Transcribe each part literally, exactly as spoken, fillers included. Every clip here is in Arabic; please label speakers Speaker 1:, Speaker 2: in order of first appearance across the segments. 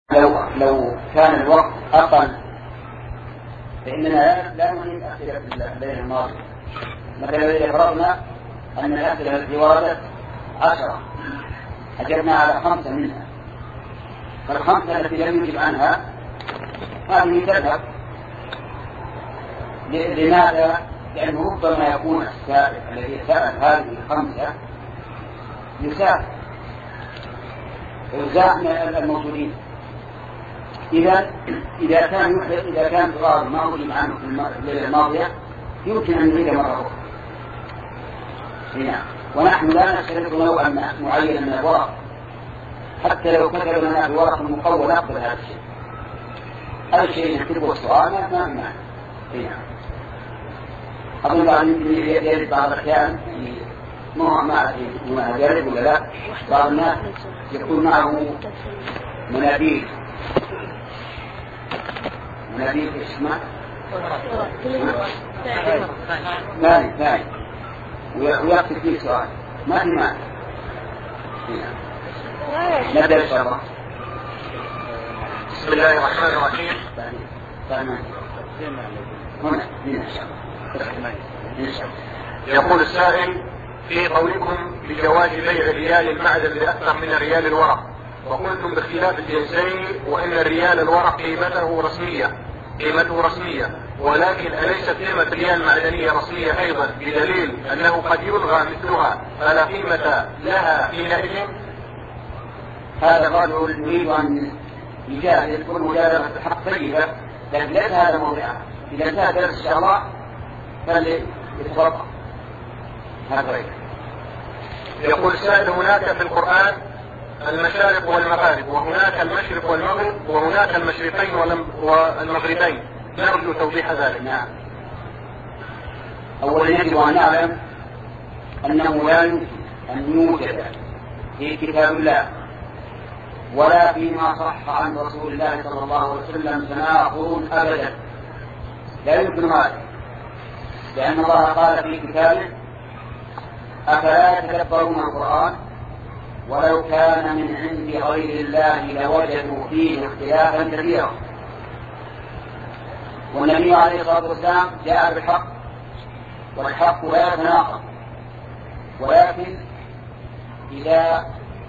Speaker 1: لو لو كان الوقت أقل فإننا لا نريد أسئلة الليل الماضي. مثلا إذا فرضنا أن الأسئلة التي وردت عشرة أجبنا على خمسة منها، فالخمسة التي لم يجب عنها هذه تذهب. لماذا؟ لأنه ربما يكون السائل الذي سأل هذه الخمسة يسافر ويزاحم الموجودين. إذا إذا كان إذا كان سؤال ما أجب عنه في الليلة الماضية يمكن أن نريد مرة أخرى. هنا ونحن لا نشترط نوعا معينا من الورق، حتى لو كتب لنا الورق المقول نقبل هذا الشيء. أي شيء يكتبه السؤال ما ما معنى. هنا أظن بعض يرد بعض الأحيان ما ما ما يرد ولا لا، بعض الناس يكون معه مناديل مناديل اسمه ثاني ثاني ويكتب فيه سؤال ما في معنى. نبدأ إن شاء الله.
Speaker 2: بسم الله الرحمن الرحيم.
Speaker 1: هنا إن شاء الله.
Speaker 2: يقول السائل: في قولكم بجواز بيع ريال المعدن بأكثر من ريال الورق، وقلتم باختلاف الجنسين وإن الريال الورق قيمته رسمية قيمته رسمية ولكن أليست قيمة ريال معدنية رسمية أيضا، بدليل أنه قد يلغى مثلها فلا قيمة لها حينئذ؟
Speaker 1: هذا الرجل يريد أن يجاهد والمجادلة الحق طيبة، لكن ليس هذا موضعه. إذا انتهى درس إن شاء الله فليتفضل. هذا
Speaker 2: يقول السائل: هناك في القرآن المشارق والمغارب، وهناك المشرق والمغرب، وهناك المشرقين والمغربين، نرجو توضيح ذلك.
Speaker 1: نعم. أولا يجب أن نعلم أنه لا يمكن أن يوجد في كتاب الله ولا فيما صح عن رسول الله صلى الله عليه وسلم تناقض أبدا، لا يمكن هذا، لأن الله قال في كتابه: أفلا يتدبرون القرآن ولو كان من عند غير الله لوجدوا فيه اختلافا كثيرا. والنبي عليه الصلاة والسلام جاء بالحق، والحق لا يتناقض، ولكن إذا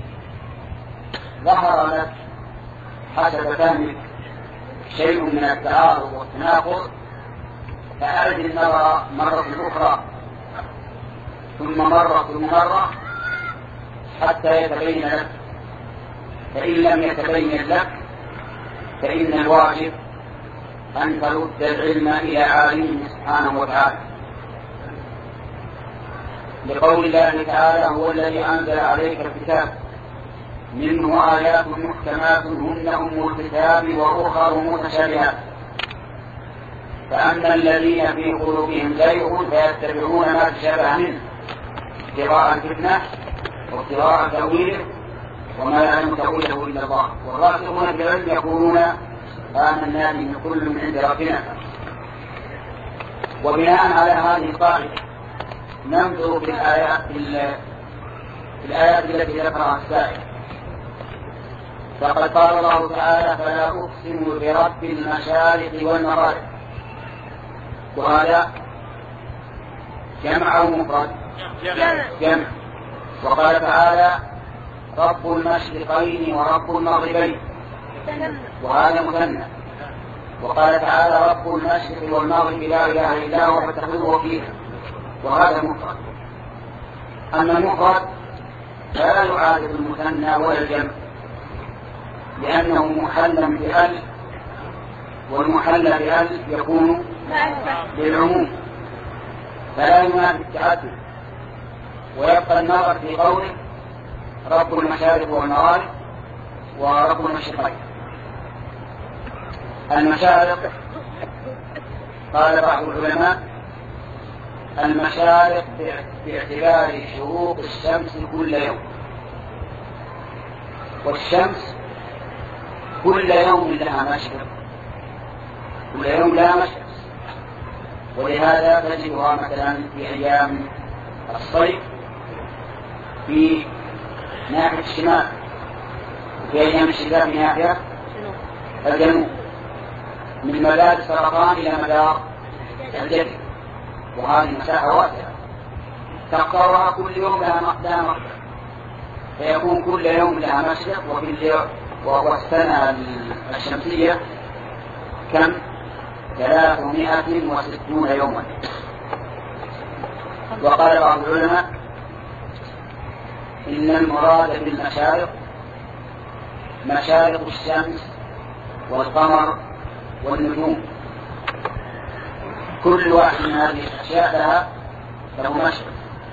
Speaker 1: ظهر لك حسب فهمك شيء من التعارض والتناقض فأعد النظر مرة أخرى ثم مرة ثم مرة حتى يتبين لك، فإن لم يتبين لك فإن الواجب أن ترد العلم إلى عالمه سبحانه وتعالى، لقول الله تعالى: هو الذي أنزل عليك الكتاب منه آيات محكمات هن أم الكتاب وأخر متشابهات، فأما الذين في قلوبهم زيغ فيتبعون ما تشابه منه ابتغاء الفتنة وابتغاء تأويله وما يعلم تأويله إلا الله، والراسخون في العلم يقولون آمنا به كل من عند ربنا. وبناء على هذه القاعدة ننظر في الآيات في الآيات التي ذكرها السائل. فقد قال الله تعالى: فلا أقسم برب المشارق والمغارب، وهذا جمع أو مفرد؟ جمع. وقال تعالى: رب المشرقين ورب المغربين، وهذا مثنى. وقال تعالى: رب المشرق والمغرب لا إله إلا هو فاتخذه وكيلا، وهذا مفرد. أما المفرد فلا يعادل المثنى ولا الجمع، لأنه محل بأل، والمحل بأل يكون للعموم فلا ينافي التعدد. ويبقى النظر في قوله رب المشارق والمغارب ورب المشرقين. المشارق قال بعض العلماء: المشارق باعتبار شروق الشمس كل يوم، والشمس كل يوم لها مشرق، كل يوم لها مشرق، ولهذا تجدها مثلا في أيام الصيف في ناحية الشمال، وفي أيام الشتاء في ناحية الجنوب، من مدار السرطان إلى مدار الجسد، وهذه مساحة واسعة تقطعها كل يوم لها مقدار، فيكون كل يوم لها مشرق، والسنة الشمسية كم؟ ثلاثمائة وستون يوما. وقال بعض العلماء إن المراد بالمشارق مشارق الشمس والقمر والنجوم، كل واحد من هذه الأشياء لها له مشرق.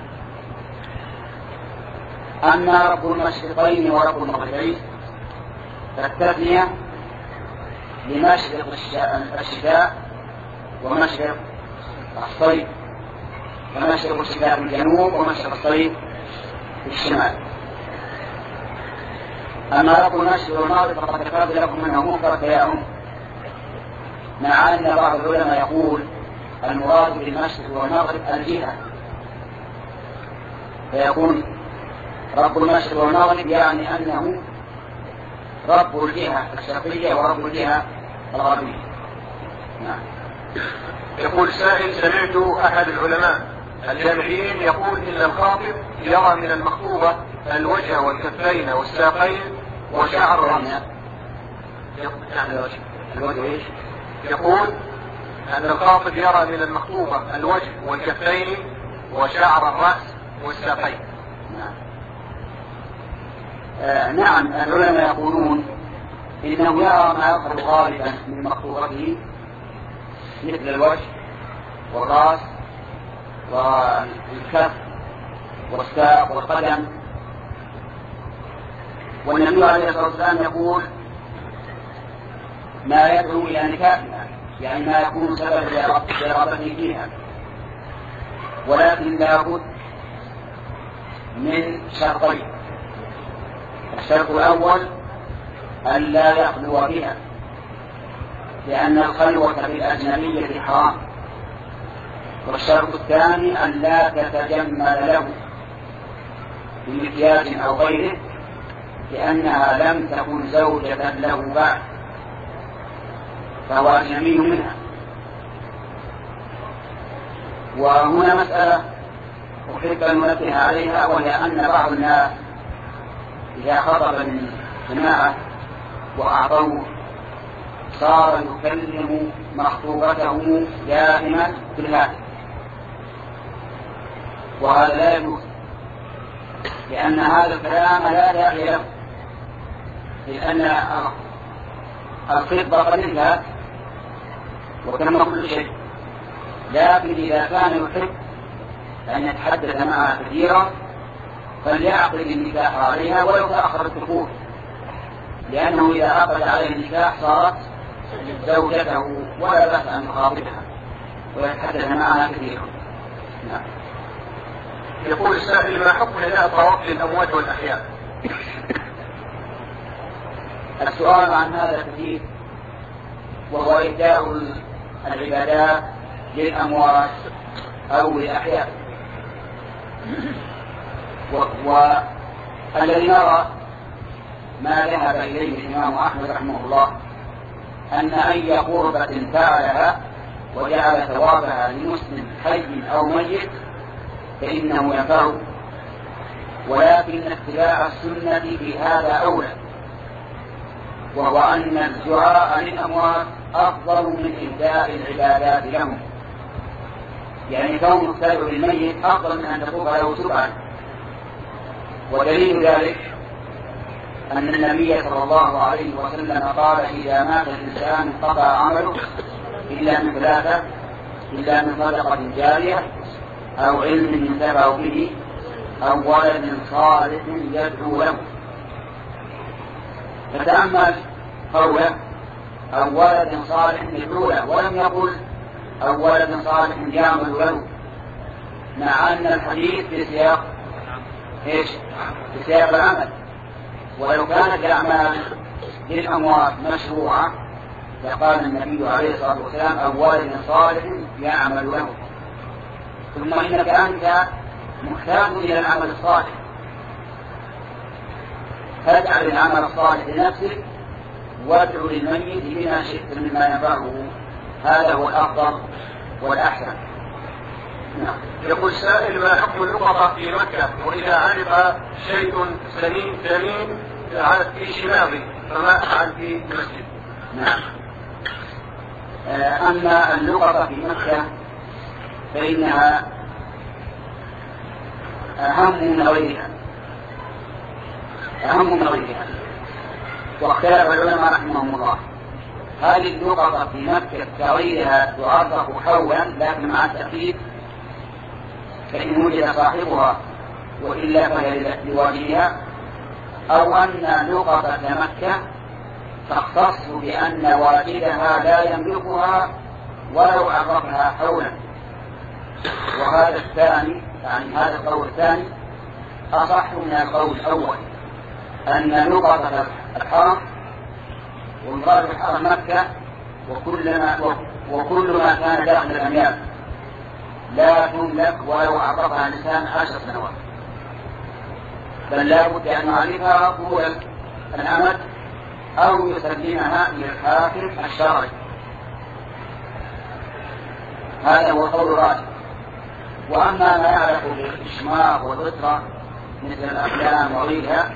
Speaker 1: أما رب المشرقين ورب المغربين فالتثنية لمشرق الشتاء ومشرق الصيف، فمشرق الشتاء في الجنوب ومشرق الصيف في الشمال. أما رب المشرق والمغرب فقد ذكرت لكم أنه منكر كياهم، مع أن بعض العلماء يقول المراد بالمشرق والمغرب الجهة، فيكون رب المشرق والمغرب يعني أنه رب الجهة الشرقية ورب الجهة الغربية. نعم.
Speaker 2: يقول سائل: سمعت أحد العلماء الجامعيين يقول إن الخاطب يرى من المخطوبة الوجه والكفين والساقين وشعر الرأس. يقول أن الخاطب يرى من المخطوبة الوجه والكفين وشعر الرأس والساقين.
Speaker 1: نعم. آه نعم، العلماء يقولون إنه يرى ما يظهر غالبا من مخطوبته مثل الوجه والرأس والكف والساق والقدم. والنبي عليه الصلاة والسلام يقول ما يدعو إلى نكاحها، يعني ما يكون سبب لرغبته فيها، ولكن لا بد من شرطين: الشرط الأول أن لا يخلو بها، لأن الخلوة بالأجنبية حرام. والشرط الثاني أن لا تتجمل له بمكياج أو غيره، لأنها لم تكن زوجة له بعد، فهو أجنبي منها. وهنا مسألة أحب أن ننبه عليها، وهي أن بعض الناس إذا خطب من جماعة وأعطوه صار يكلم مخطوبته دائما بالهاتف، وهذا لا يجوز، لأن هذا الكلام لا داعي له، لأن الخطبة قد انتهت وتم كل شيء. لكن إذا كان يحب أن يتحدث معها كثيرا فليعقد النكاح عليها ولو تأخر الدخول، لأنه إذا عقد عليه النكاح صارت زوجته ولا بأس أن يخاطبها ويتحدث معها كثيرا. نعم.
Speaker 2: يقول السائل: ما حكم نداء الطواف للأموات والأحياء؟
Speaker 1: السؤال عن هذا كثير، وهو إهداء العبادات للأموات أو للأحياء. والذي نرى ما ذهب إليه الإمام أحمد رحمه الله أن أي قربة فعلها وجعل ثوابها لمسلم حي أو ميت فإنه ينفع، ولكن اتباع السنة في هذا أولى، وهو أن الدعاء للأموات أفضل من إهداء العبادات لهم، يعني كون تدعو للميت أفضل من أن تطوف له سبعا. ودليل ذلك أن النبي صلى الله عليه وسلم قال: إذا مات الإنسان انقطع عمله إلا من ثلاثة، إلا من صدقة جارية أو علم ينتفع به أو ولد صالح يدعو له. فتأمل قوله أو ولد صالح يدعو له، ولم يقل أو ولد صالح يعمل له، مع أن الحديث في سياق إيش؟ في سياق العمل. ولو كانت الأعمال للأموات مشروعة لقال النبي عليه الصلاة والسلام أو ولد صالح يعمل له. ثم إنك أنت محتاج إلى العمل الصالح، فاجعل العمل الصالح لنفسك وادعوا للميت بما شئت مما ينفعه، هذا هو الأفضل والأحسن.
Speaker 2: نعم. يقول سائل: ما حكم اللقطة في مكة وإذا علق شيء سمين ثمين في شماغي فما أفعل في المسجد؟
Speaker 1: نعم. أما اللقطة في مكة فإنها أهم من غيرها أهم من غيرها واختلف العلماء رحمهم الله، هذه اللقطة في مكة كغيرها تعرف حولا لكن مع التأكيد، فإن وجد صاحبها وإلا فهي لواليها، أو أن لقطة مكة تختص بأن والدها لا يملكها ولو عرفها حولا. وهذا الثاني يعني هذا القول الثاني أصح من القول الأول، أن لقطة الحرم والمراد بالحرم مكة وكل ما, وكل ما كان داخل الأميال لا تملك ولو عرفها الإنسان عشر سنوات، بل لا بد أن يعرفها طول الأمد أو يسلمها إلى الحاكم الشرعي. هذا هو قول راجح. وأما ما يعرف بالإشماغ والغطرة مثل الأقلام وغيرها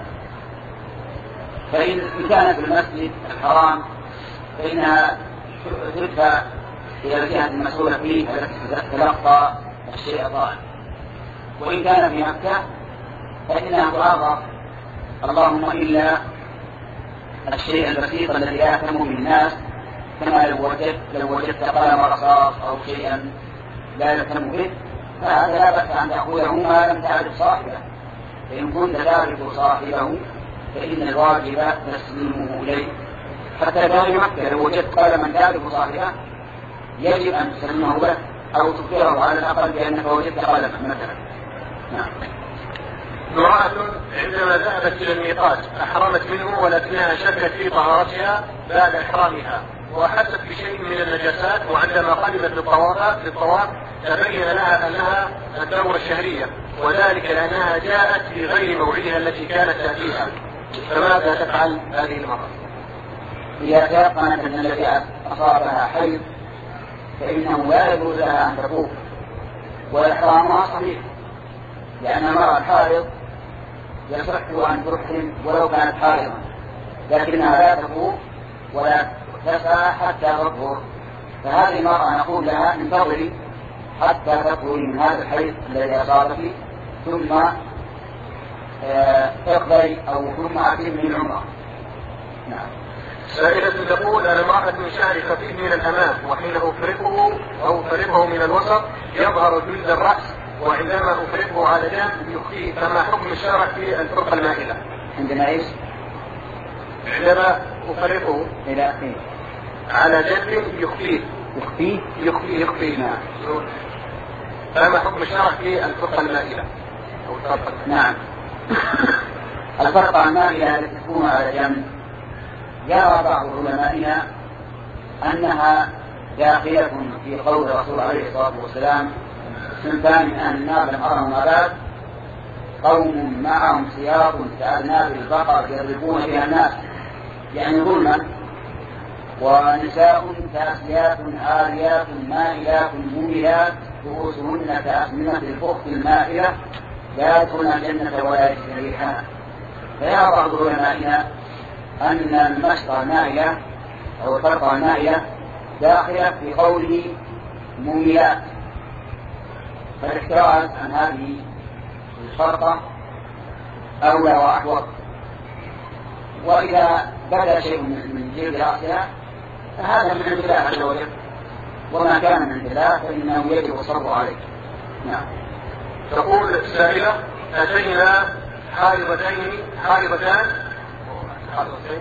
Speaker 1: فإن كان في المسجد الحرام فإنها تدفع إلى الجهة المسؤولة فيه التي تلقى الشيء الضائع، وإن كان في مكة فإنها تعرف اللهم إلا الشيء البسيط الذي لا يهتم به الناس، كما لو وجدت لو وجدت قلم رصاص أو شيئا لا يهتم به فهذا لا بأس أن تأخذه ما لم تعرف صاحبه، فإن كنت تعرف صاحبه فإن الواجب تسليمه إليه. حتى في مكة لو وجدت قلما تعرف صاحبه يجب أن تسلمه له أو تخبره على الأقل بأنك وجدت قلما مثلا. نعم.
Speaker 2: امرأة عندما ذهبت إلى الميقات أحرمت منه ولكنها شكت في طهارتها بعد إحرامها وأحست بشيء من النجاسات، وعندما قدمت للطواف للطواف تبين لها أنها الدورة الشهرية، وذلك لأنها جاءت في غير موعدها التي كانت تأتيها، فماذا تفعل هذه المرأة؟
Speaker 1: إذا تيقنت أن الذي أصابها حيض فإنه لا يجوز لها أن تطوف، وإحرامها صحيح، لأن المرأة الحائض يصح أن تحرم ولو كانت حائضا، لكنها لا تطوف ولا تسعى حتى تطهر. فهذه المرأة نقول لها انتظري حتى تطهري من هذا الحيض الذي أصابك ثم اقضي أو ثم أتم من العمرة. نعم.
Speaker 2: سائلة تقول: أنا امرأة من شعر خفيف من الأمام، وحين أفرقه أو أفرقه من الوسط يظهر جلد الرأس، وعندما أفرقه على جنب يخفيه، فما حكم الشرع في الفرقة المائلة؟
Speaker 1: عندما إيش؟
Speaker 2: عندما أفرقه
Speaker 1: إلى إيه؟
Speaker 2: على جنب يخفيه
Speaker 1: يخفيه
Speaker 2: يخفيه يخفيه نعم. فما حكم الشرع في الفرقة المائلة أو الفرقة؟
Speaker 1: نعم. الفرقة المائلة التي تكون على جنب يرى بعض علمائنا أنها داخلة في قول الرسول عليه الصلاة والسلام: صنفان من أهل النار لم أرهم أباد، قوم معهم سياط كأذناب البقر يضربون بها الناس، يعني ظلما، ونساء كاسيات عاريات مائلات مميلات رؤوسهن كأسنمة البخت المائلة لا يدخلن الجنة ولا يجزين ريحها. فيرى بعض علمائنا أن المشطة المائلة أو الفرقة المائلة داخلة في قوله مميلات، فالاحتراز عن هذه الفرقة أولى وأحوط. وإذا بدا شيء من جلد رأسها فهذا من عند الله عز وجل، وما كان من عند الله فإنه يجب الصبر عليه. نعم.
Speaker 2: تقول سائلة: أتينا حائضتين حائضتان حائضتين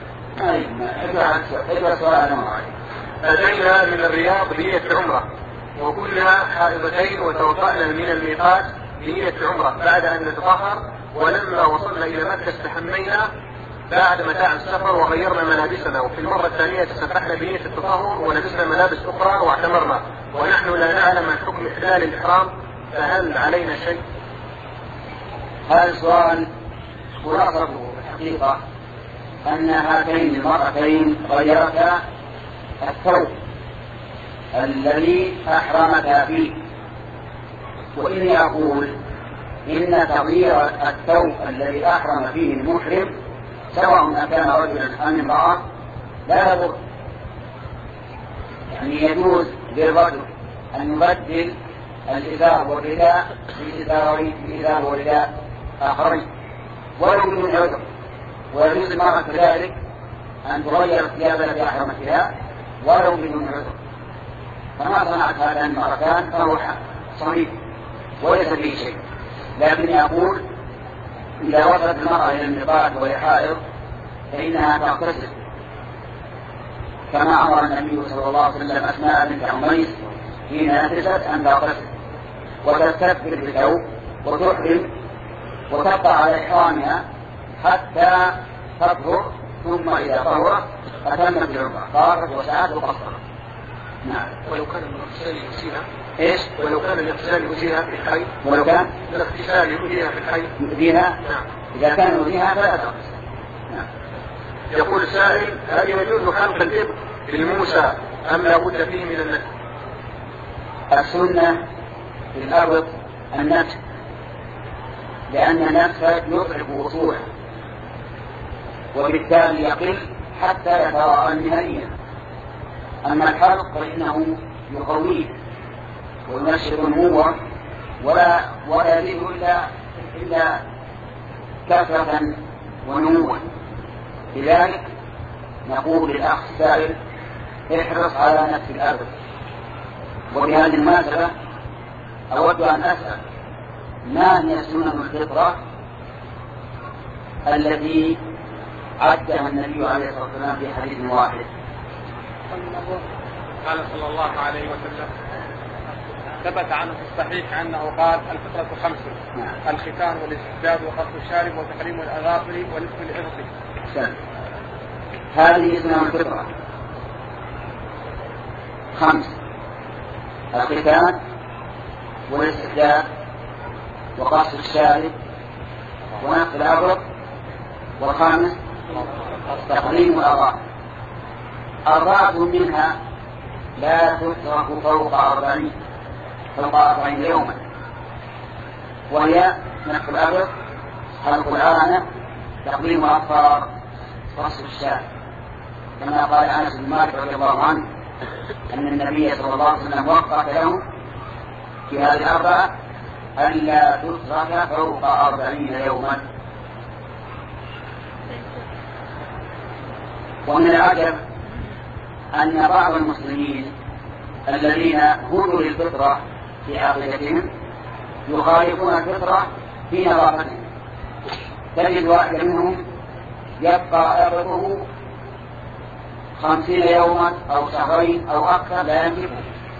Speaker 2: أتينا من الرياض بنية عمرة، وكنا حائضتين وتوضأنا من الميقات بنية عمرة بعد أن نتطهر، ولما وصلنا إلى مكة استحمينا بعد متاع السفر وغيرنا ملابسنا، وفي المرة الثانية تسبحنا بنية التطهر ولبسنا ملابس أخرى واعتمرنا، ونحن لا نعلم عن حكم إحلال الإحرام، فهل علينا شيء؟
Speaker 1: هذا السؤال خلاصته الحقيقة أن هاتين المرأتين غيرتا الثوب الذي أحرمتا فيه، وإني أقول إن تغيير الثوب الذي أحرم فيه المحرم سواء كان رجلا أم امرأة لا يضر، يعني يجوز للرجل أن يبدل الإزار والرداء بالإزار والرداء آخرين ولو بدون عذر، ويجوز المرأة كذلك أن تغير الثياب التي أحرمت بها ولو بدون عذر، فما صنعت هذان المرتان فهو صحيح وليس فيه شيء. لكني أقول إذا وصلت المرأة إلى الميقات وهي حائض فإنها تغتسل كما أمر النبي صلى الله عليه وسلم أسماء بنت عميس حين نفست أن تغتسل وتستكبر بالثوب وتحرم وتبقى على إحرامها حتى تطهر، ثم إذا طهرت أتمت العمرة طارت وسعت وقصرت.
Speaker 2: نعم. ولو كان الاغتسال يؤذيها
Speaker 1: ايش؟
Speaker 2: ولو كان الاغتسال يؤذيها في الحي
Speaker 1: ولو كان
Speaker 2: الاغتسال يؤذيها في الحي
Speaker 1: يؤذيها
Speaker 2: نعم.
Speaker 1: إذا كان يؤذيها فلا تغتسل. نعم.
Speaker 2: يقول سائل: هل يجوز حلق الإبط للموسى أم لا بد فيه من النتف؟
Speaker 1: السنة في الأرض النتف، لأن النتف يضعف وصوله وبالتالي يقل حتى يتراءى النهائية. أما الحلق فإنه يقويه وينشط نموه ولا ولا يزيد إلا إلا كثرة ونموا. لذلك نقول للأخ السائل: احرص على نفس الأرض. وبهذه المناسبة أود أن أسأل: ما هي سنن الفطرة التي عدها النبي عليه الصلاة والسلام في حديث واحد؟
Speaker 3: قال صلى الله عليه وسلم: ثبت عنه في الصحيح أنه قال: الفطرة خمس: الختان والاستحداد وقص الشارب وتحريم الأظافر ونصف الإبط.
Speaker 1: هذه سنن الفطرة خمس: الختان والاستحداد وقص الشارب ونصف الإبط، والخامس تحريم الأظافر. أربعة منها لا تترك فوق أربعين فوق أربعين يوما، وهي نصف الأبط، حلق العانة، تقليم الأظفار، قص الشارب، كما قال أنس بن مالك رضي الله عنه أن النبي صلى الله عليه وسلم وقف لهم في هذه الأربعة ألا تترك فوق أربعين يوما. ومن العجب أن بعض المسلمين الذين هدوا للفطرة في عقيدتهم يخالفون الفطرة في نظافتهم. تجد واحد منهم يبقى أبطه خمسين يوما أو شهرين أو أكثر لا يملكه،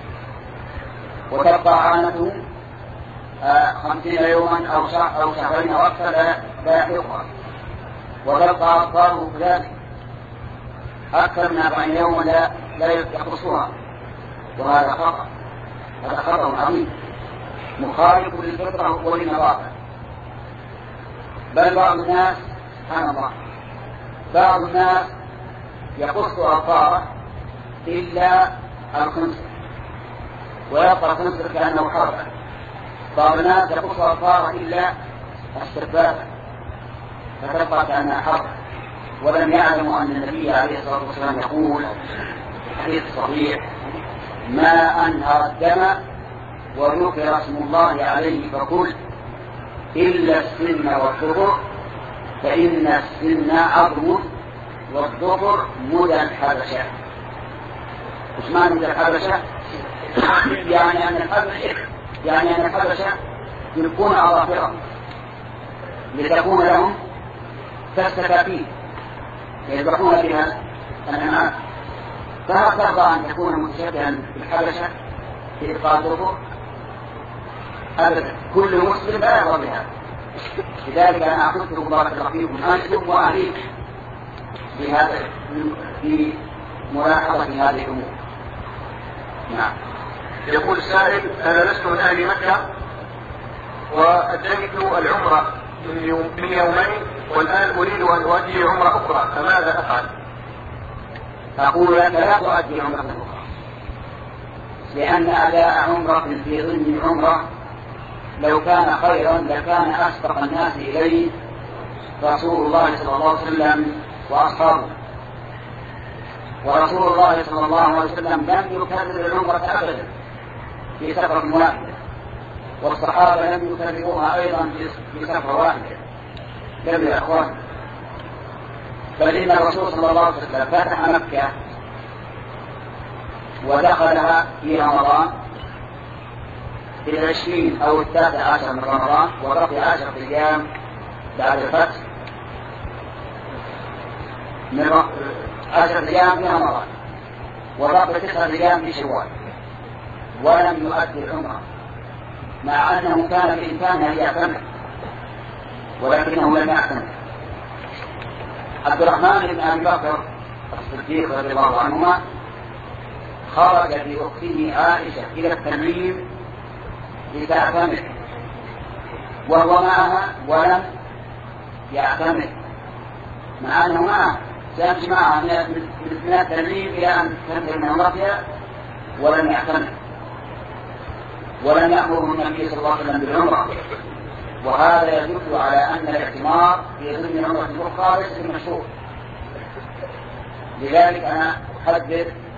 Speaker 1: وتبقى عانته خمسين يوما أو شهرين أو أكثر لا يحلقها، وتبقى أطفاله كذلك أكثر من أربعين يوما لا لا يقصها، وهذا خطأ، هذا خطأ عظيم مخالف للفطرة وللنظافة. بل بعض الناس سبحان الله بعض الناس يقص أظفاره إلا الخنصر ويبقى الخنصر كأنه حربا. بعض الناس يقص أظفاره إلا السبابة فتبقى كأنها حربا، ولم يعلموا أن النبي عليه الصلاة والسلام يقول حديث صحيح: ما أنهر الدم وذكر اسم الله عليه فكل إلا السن والظفر، فإن السن عظم والظفر مدى الحبشة. وش معنى مدى الحبشة؟ يعني أن الحبشة يعني أن الحبشة يلقون أظافرهم لتكون لهم كالسكاكين يذبحون بها الأنعام. فهل ترضى أن تكون متشبها بالحبشة في إبقاء الظفر؟ أبدا، كل مسلم لا يرضى بها. لذلك أنا أحثكم بارك الله فيكم أنتم وأهليكم في هذا في ملاحظة هذه الأمور.
Speaker 2: نعم. يقول السائل: أنا لست من أهل مكة وأديت العمرة من, يوم من يومين والآن أريد أن أؤدي عمرة أخرى، فماذا أفعل؟
Speaker 1: أقول لك لا تؤدي عمرة أخرى، لأن أداء عمرة في ضمن عمرة لو كان خيرا لكان أسبق الناس إليه رسول الله صلى الله عليه وسلم وأصحابه، ورسول الله صلى الله عليه وسلم لم يكرر العمرة أبدا في سفرة واحدة، والصحابة لم يكرروها أيضا في سفرة واحدة. لم يا أخوان، بل إن الرسول صلى الله عليه وسلم فتح مكة ودخلها في رمضان في العشرين أو التاسع عشر من رمضان، وبقي عشرة أيام بعد الفتح من عشرة أيام في رمضان، وبقي تسعة أيام في شوال، ولم يؤدي العمرة، مع أنه كان بإمكانه أن يعتمد ولكنه لم يعتمد. عبد الرحمن بن أبي بكر الصديق رضي الله عنهما خرج بأخته عائشة إلى التنعيم لتعتمد وهو معها ولم يعتمد، مع أنه معه سيمشي معها من التنعيم إلى أن تنتهي من عمرتها ولم يعتمد، ولم يأمره النبي صلى الله عليه وسلم بالعمرة. وهذا يدل على أن الاعتمار في ضمن عمرة الأخرى ليس بالمشروع. لذلك أنا أحدد